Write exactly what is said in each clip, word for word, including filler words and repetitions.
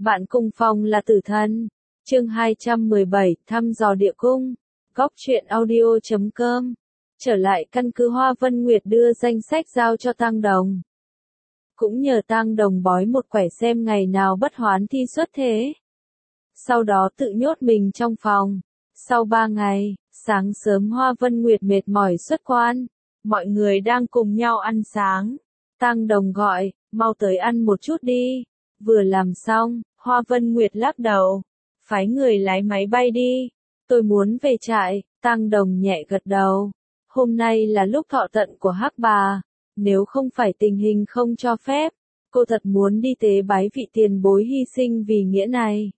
Bạn cùng phòng là tử thần. Chương hai trăm mười bảy, thăm dò địa cung. Góc truyện audio chấm com. Trở lại căn cứ Hoa Vân Nguyệt đưa danh sách giao cho Tang Đồng. Cũng nhờ Tang Đồng bói một quẻ xem ngày nào Bất Hoán thi xuất thế. Sau đó tự nhốt mình trong phòng. Sau ba ngày, sáng sớm Hoa Vân Nguyệt mệt mỏi xuất quan. Mọi người đang cùng nhau ăn sáng. Tang Đồng gọi, mau tới ăn một chút đi. Vừa làm xong, Hoa Vân Nguyệt lắc đầu. Phái người lái máy bay đi. Tôi muốn về trại. Tang Đồng nhẹ gật đầu. Hôm nay là lúc thọ tận của Hắc Bà. Nếu không phải tình hình không cho phép, cô thật muốn đi tế bái vị tiền bối hy sinh vì nghĩa này.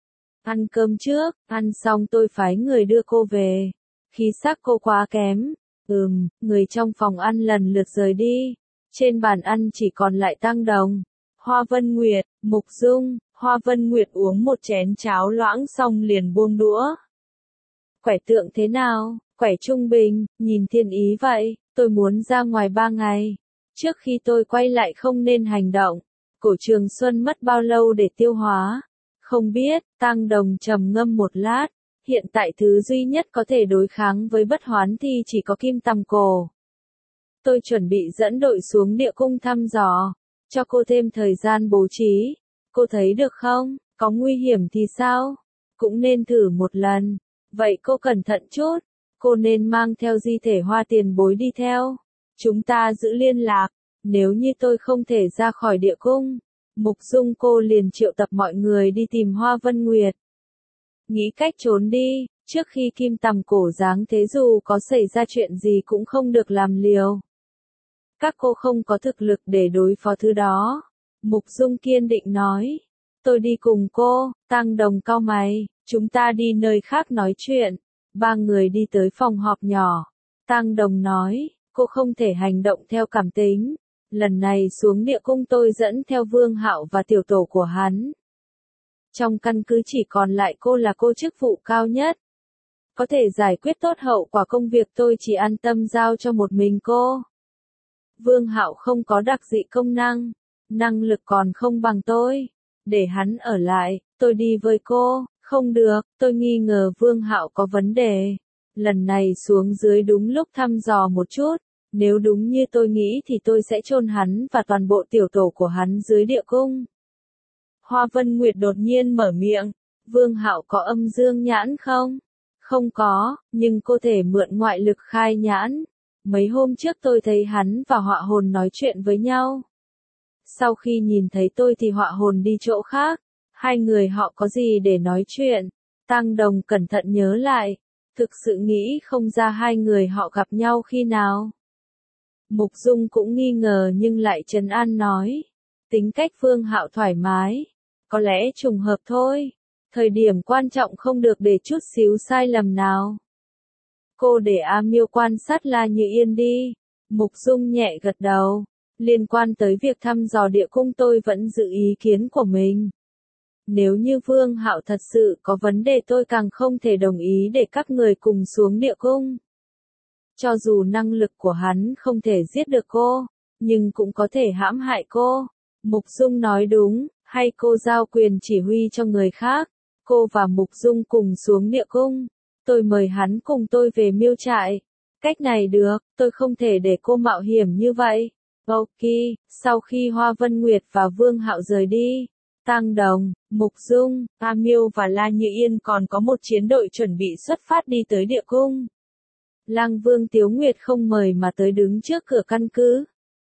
Ăn cơm trước, ăn xong tôi phái người đưa cô về. Khí sắc cô quá kém. Ừm, người trong phòng ăn lần lượt rời đi. Trên bàn ăn chỉ còn lại Tang Đồng, Hoa Vân Nguyệt, Mục Dung. Hoa Vân Nguyệt uống một chén cháo loãng xong liền buông đũa. Quẻ tượng thế nào? Quẻ trung bình, nhìn thiên ý vậy, tôi muốn ra ngoài ba ngày. Trước khi tôi quay lại không nên hành động. Cổ Trường Xuân mất bao lâu để tiêu hóa? Không biết. Tang Đồng trầm ngâm một lát. Hiện tại thứ duy nhất có thể đối kháng với Bất Hoán thì chỉ có Kim Tầm Cổ. Tôi chuẩn bị dẫn đội xuống địa cung thăm dò, cho cô thêm thời gian bố trí. Cô thấy được không? Có nguy hiểm thì sao? Cũng nên thử một lần. Vậy cô cẩn thận chút. Cô nên mang theo di thể Hoa tiền bối đi theo. Chúng ta giữ liên lạc. Nếu như tôi không thể ra khỏi địa cung, Mục Dung cô liền triệu tập mọi người đi tìm Hoa Vân Nguyệt. Nghĩ cách trốn đi, trước khi Kim Tầm Cổ giáng thế dù có xảy ra chuyện gì cũng không được làm liều. Các cô không có thực lực để đối phó thứ đó. Mục Dung kiên định nói. Tôi đi cùng cô. Tang Đồng cau mày. Chúng ta đi nơi khác nói chuyện. Ba người đi tới phòng họp nhỏ. Tang Đồng nói, cô không thể hành động theo cảm tính. Lần này xuống địa cung tôi dẫn theo Vương Hạo và tiểu tổ của hắn. Trong căn cứ chỉ còn lại cô là cô chức vụ cao nhất. Có thể giải quyết tốt hậu quả công việc tôi chỉ an tâm giao cho một mình cô. Vương Hạo không có đặc dị công năng, năng lực còn không bằng tôi. Để hắn ở lại, tôi đi với cô. Không được, tôi nghi ngờ Vương Hạo có vấn đề. Lần này xuống dưới đúng lúc thăm dò một chút. Nếu đúng như tôi nghĩ thì tôi sẽ chôn hắn và toàn bộ tiểu tổ của hắn dưới địa cung. Hoa Vân Nguyệt đột nhiên mở miệng. Vương Hạo có âm dương nhãn không? Không có, nhưng cô thể mượn ngoại lực khai nhãn. Mấy hôm trước tôi thấy hắn và Họa Hồn nói chuyện với nhau. Sau khi nhìn thấy tôi thì Họa Hồn đi chỗ khác. Hai người họ có gì để nói chuyện? Tang Đồng cẩn thận nhớ lại. Thực sự nghĩ không ra hai người họ gặp nhau khi nào. Mục Dung cũng nghi ngờ nhưng lại trấn an nói. Tính cách Vương Hạo thoải mái. Có lẽ trùng hợp thôi. Thời điểm quan trọng không được để chút xíu sai lầm nào. Cô để A Miêu quan sát La Như Yên đi. Mục Dung nhẹ gật đầu. Liên quan tới việc thăm dò địa cung tôi vẫn giữ ý kiến của mình. Nếu như Vương Hạo thật sự có vấn đề tôi càng không thể đồng ý để các người cùng xuống địa cung. Cho dù năng lực của hắn không thể giết được cô, nhưng cũng có thể hãm hại cô. Mục Dung nói đúng, hay cô giao quyền chỉ huy cho người khác. Cô và Mục Dung cùng xuống địa cung. Tôi mời hắn cùng tôi về miêu trại. Cách này được, tôi không thể để cô mạo hiểm như vậy. Ok, sau khi Hoa Vân Nguyệt và Vương Hạo rời đi, Tang Đồng, Mục Dung, A Miêu và La Như Yên còn có một chiến đội chuẩn bị xuất phát đi tới địa cung. Lang Vương Tiếu Nguyệt không mời mà tới đứng trước cửa căn cứ.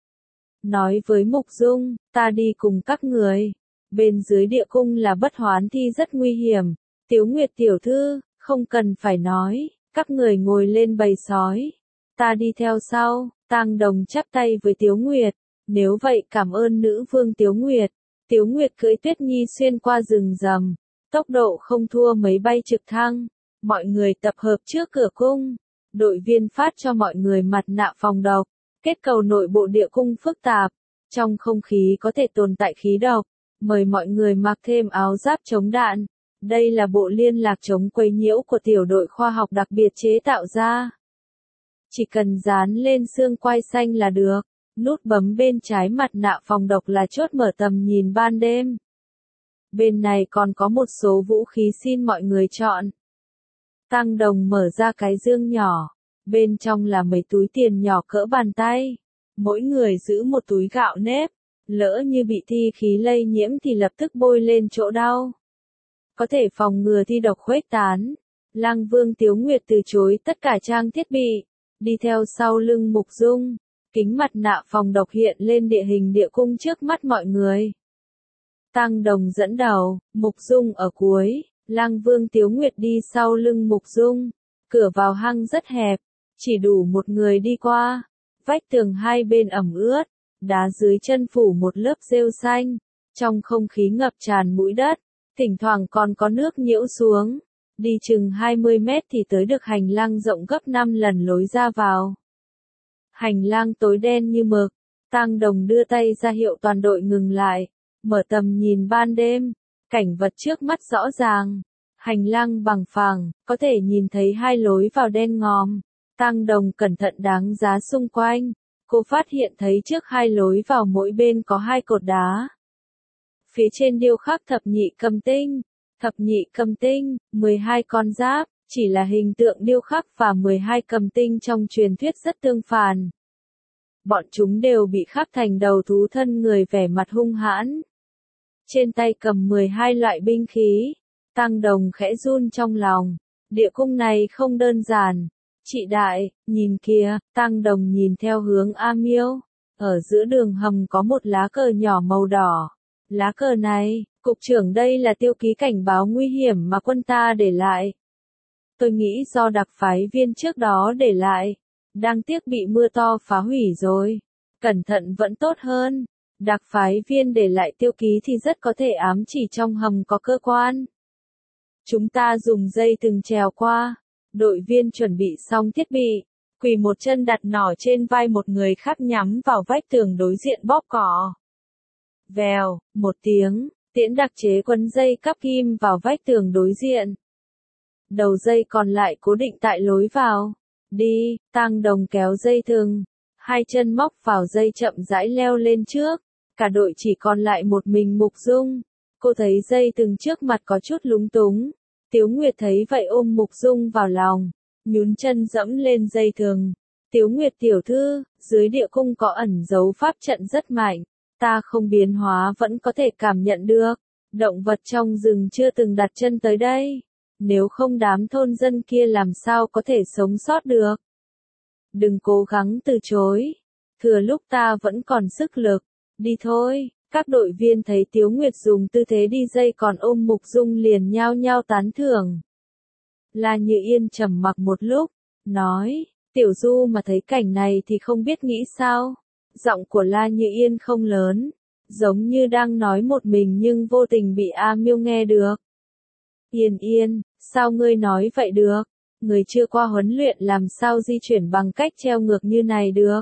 Nói với Mục Dung, ta đi cùng các người. Bên dưới địa cung là Bất Hoán thi rất nguy hiểm. Tiếu Nguyệt tiểu thư, không cần phải nói, các người ngồi lên bầy sói. Ta đi theo sau. Tang Đồng chắp tay với Tiếu Nguyệt. Nếu vậy cảm ơn nữ vương Tiếu Nguyệt. Tiếu Nguyệt cưỡi Tuyết Nhi xuyên qua rừng rầm. Tốc độ không thua mấy bay trực thăng. Mọi người tập hợp trước cửa cung. Đội viên phát cho mọi người mặt nạ phòng độc. Kết cấu nội bộ địa cung phức tạp. Trong không khí có thể tồn tại khí độc. Mời mọi người mặc thêm áo giáp chống đạn. Đây là bộ liên lạc chống quấy nhiễu của tiểu đội khoa học đặc biệt chế tạo ra. Chỉ cần dán lên xương quai xanh là được. Nút bấm bên trái mặt nạ phòng độc là chốt mở tầm nhìn ban đêm. Bên này còn có một số vũ khí xin mọi người chọn. Tăng Đồng mở ra cái dương nhỏ. Bên trong là mấy túi tiền nhỏ cỡ bàn tay. Mỗi người giữ một túi gạo nếp. Lỡ như bị thi khí lây nhiễm thì lập tức bôi lên chỗ đau. Có thể phòng ngừa thi độc khuếch tán. Lang Vương Tiếu Nguyệt từ chối tất cả trang thiết bị. Đi theo sau lưng Mục Dung. Kính mặt nạ phòng độc hiện lên địa hình địa cung trước mắt mọi người. Tăng Đồng dẫn đầu, Mục Dung ở cuối. Lang Vương Tiếu Nguyệt đi sau lưng Mục Dung. Cửa vào hang rất hẹp. Chỉ đủ một người đi qua. Vách tường hai bên ẩm ướt. Đá dưới chân phủ một lớp rêu xanh. Trong không khí ngập tràn mũi đất. Thỉnh thoảng còn có nước nhiễu xuống. Đi chừng hai mươi mét thì tới được hành lang rộng gấp năm lần lối ra vào. Hành lang tối đen như mực. Tăng Đồng đưa tay ra hiệu toàn đội ngừng lại. Mở tầm nhìn ban đêm. Cảnh vật trước mắt rõ ràng. Hành lang bằng phẳng, có thể nhìn thấy hai lối vào đen ngòm. Tăng Đồng cẩn thận đánh giá xung quanh. Cô phát hiện thấy trước hai lối vào mỗi bên có hai cột đá. Phía trên điêu khắc thập nhị cầm tinh. Thập nhị cầm tinh, mười hai con giáp, chỉ là hình tượng điêu khắc và mười hai cầm tinh trong truyền thuyết rất tương phản. Bọn chúng đều bị khắc thành đầu thú thân người vẻ mặt hung hãn. Trên tay cầm mười hai loại binh khí. Tăng Đồng khẽ run trong lòng. Địa cung này không đơn giản. Chị đại, nhìn kìa, Tăng Đồng nhìn theo hướng A Miêu. Ở giữa đường hầm có một lá cờ nhỏ màu đỏ. Lá cờ này, cục trưởng đây là tiêu ký cảnh báo nguy hiểm mà quân ta để lại. Tôi nghĩ do đặc phái viên trước đó để lại. Đang tiếc bị mưa to phá hủy rồi. Cẩn thận vẫn tốt hơn. Đặc phái viên để lại tiêu ký thì rất có thể ám chỉ trong hầm có cơ quan. Chúng ta dùng dây thừng trèo qua. Đội viên chuẩn bị xong thiết bị. Quỳ một chân đặt nỏ trên vai một người khác nhắm vào vách tường đối diện bóp cỏ. Vèo, một tiếng, tiễn đặc chế quấn dây cắp kim vào vách tường đối diện. Đầu dây còn lại cố định tại lối vào. Đi, Tăng Đồng kéo dây thừng. Hai chân móc vào dây chậm rãi leo lên trước. Cả đội chỉ còn lại một mình Mục Dung. Cô thấy dây thừng trước mặt có chút lúng túng. Tiếu Nguyệt thấy vậy ôm Mục Dung vào lòng. Nhún chân dẫm lên dây thừng. Tiếu Nguyệt tiểu thư, dưới địa cung có ẩn dấu pháp trận rất mạnh. Ta không biến hóa vẫn có thể cảm nhận được. Động vật trong rừng chưa từng đặt chân tới đây. Nếu không đám thôn dân kia làm sao có thể sống sót được. Đừng cố gắng từ chối. Thừa lúc ta vẫn còn sức lực. Đi thôi. Các đội viên thấy Tiếu Nguyệt dùng tư thế đi dây còn ôm Mục Dung liền nhao nhao tán thưởng. La Như Yên trầm mặc một lúc. Nói. Tiểu Du mà thấy cảnh này thì không biết nghĩ sao. Giọng của La Như Yên không lớn. Giống như đang nói một mình nhưng vô tình bị A Miêu nghe được. Yên Yên, sao ngươi nói vậy được? Người chưa qua huấn luyện làm sao di chuyển bằng cách treo ngược như này được?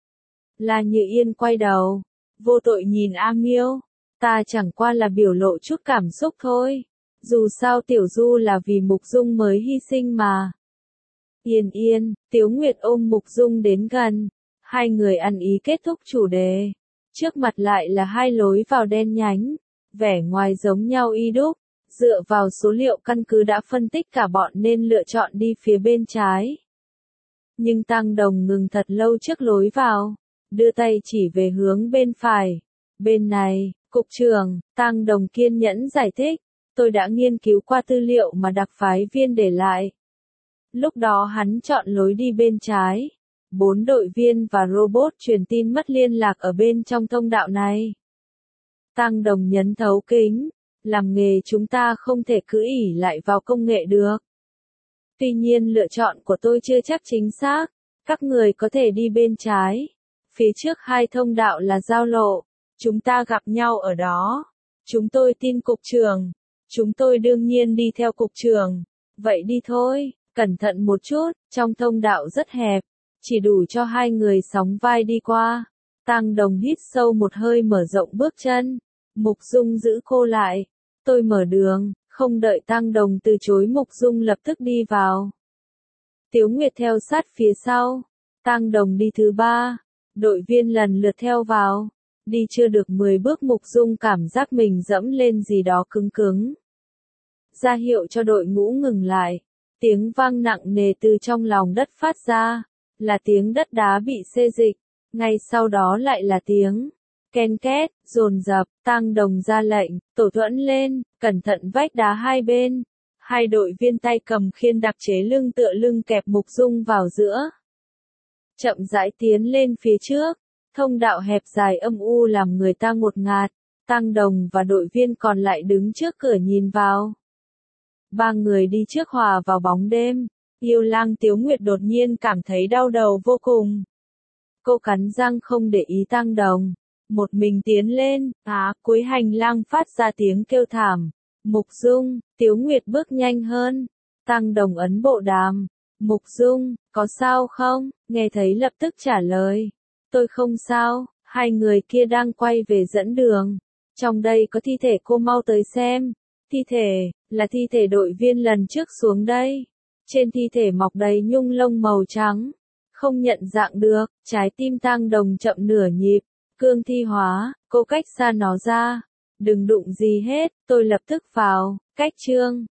La Như Yên quay đầu. Vô tội nhìn A Miêu. Ta chẳng qua là biểu lộ chút cảm xúc thôi. Dù sao Tiểu Du là vì Mục Dung mới hy sinh mà. Yên Yên, Tiếu Nguyệt ôm Mục Dung đến gần. Hai người ăn ý kết thúc chủ đề. Trước mặt lại là hai lối vào đen nhánh. Vẻ ngoài giống nhau y đúc. Dựa vào số liệu căn cứ đã phân tích cả bọn nên lựa chọn đi phía bên trái. Nhưng Tăng Đồng ngừng thật lâu trước lối vào. Đưa tay chỉ về hướng bên phải. Bên này, cục trưởng, Tăng Đồng kiên nhẫn giải thích. Tôi đã nghiên cứu qua tư liệu mà đặc phái viên để lại. Lúc đó hắn chọn lối đi bên trái. Bốn đội viên và robot truyền tin mất liên lạc ở bên trong thông đạo này. Tăng Đồng nhấn thấu kính. Làm nghề chúng ta không thể cứ ỷ lại vào công nghệ được. Tuy nhiên lựa chọn của tôi chưa chắc chính xác. Các người có thể đi bên trái. Phía trước hai thông đạo là giao lộ. Chúng ta gặp nhau ở đó. Chúng tôi tin cục trưởng. Chúng tôi đương nhiên đi theo cục trưởng. Vậy đi thôi, cẩn thận một chút, trong thông đạo rất hẹp. Chỉ đủ cho hai người sóng vai đi qua. Tăng Đồng hít sâu một hơi mở rộng bước chân. Mục Dung giữ cô lại. Tôi mở đường, không đợi Tăng Đồng từ chối Mục Dung lập tức đi vào. Tiếu Nguyệt theo sát phía sau. Tăng Đồng đi thứ ba. Đội viên lần lượt theo vào. Đi chưa được mười bước Mục Dung cảm giác mình dẫm lên gì đó cứng cứng. Ra hiệu cho đội ngũ ngừng lại. Tiếng vang nặng nề từ trong lòng đất phát ra, là tiếng đất đá bị xê dịch. Ngay sau đó lại là tiếng ken két, dồn dập, Tang Đồng ra lệnh, tổ thuẫn lên, cẩn thận vách đá hai bên. Hai đội viên tay cầm khiên đặc chế lưng tựa lưng kẹp Mục Dung vào giữa. Chậm rãi tiến lên phía trước, thông đạo hẹp dài âm u làm người ta ngột ngạt. Tang Đồng và đội viên còn lại đứng trước cửa nhìn vào. Ba người đi trước hòa vào bóng đêm. Yêu Lang Tiếu Nguyệt đột nhiên cảm thấy đau đầu vô cùng. Cô cắn răng không để ý Tang Đồng. Một mình tiến lên, á, cuối hành lang phát ra tiếng kêu thảm. Mục Dung, Tiếu Nguyệt bước nhanh hơn. Tang Đồng ấn bộ đàm. Mục Dung, có sao không? Nghe thấy lập tức trả lời. Tôi không sao, hai người kia đang quay về dẫn đường. Trong đây có thi thể, cô mau tới xem. Thi thể, là thi thể đội viên lần trước xuống đây. Trên thi thể mọc đầy nhung lông màu trắng. Không nhận dạng được, trái tim Tang Đồng chậm nửa nhịp. Cương thi hóa, cô cách xa nó ra. Đừng đụng gì hết, tôi lập tức vào. Cách chương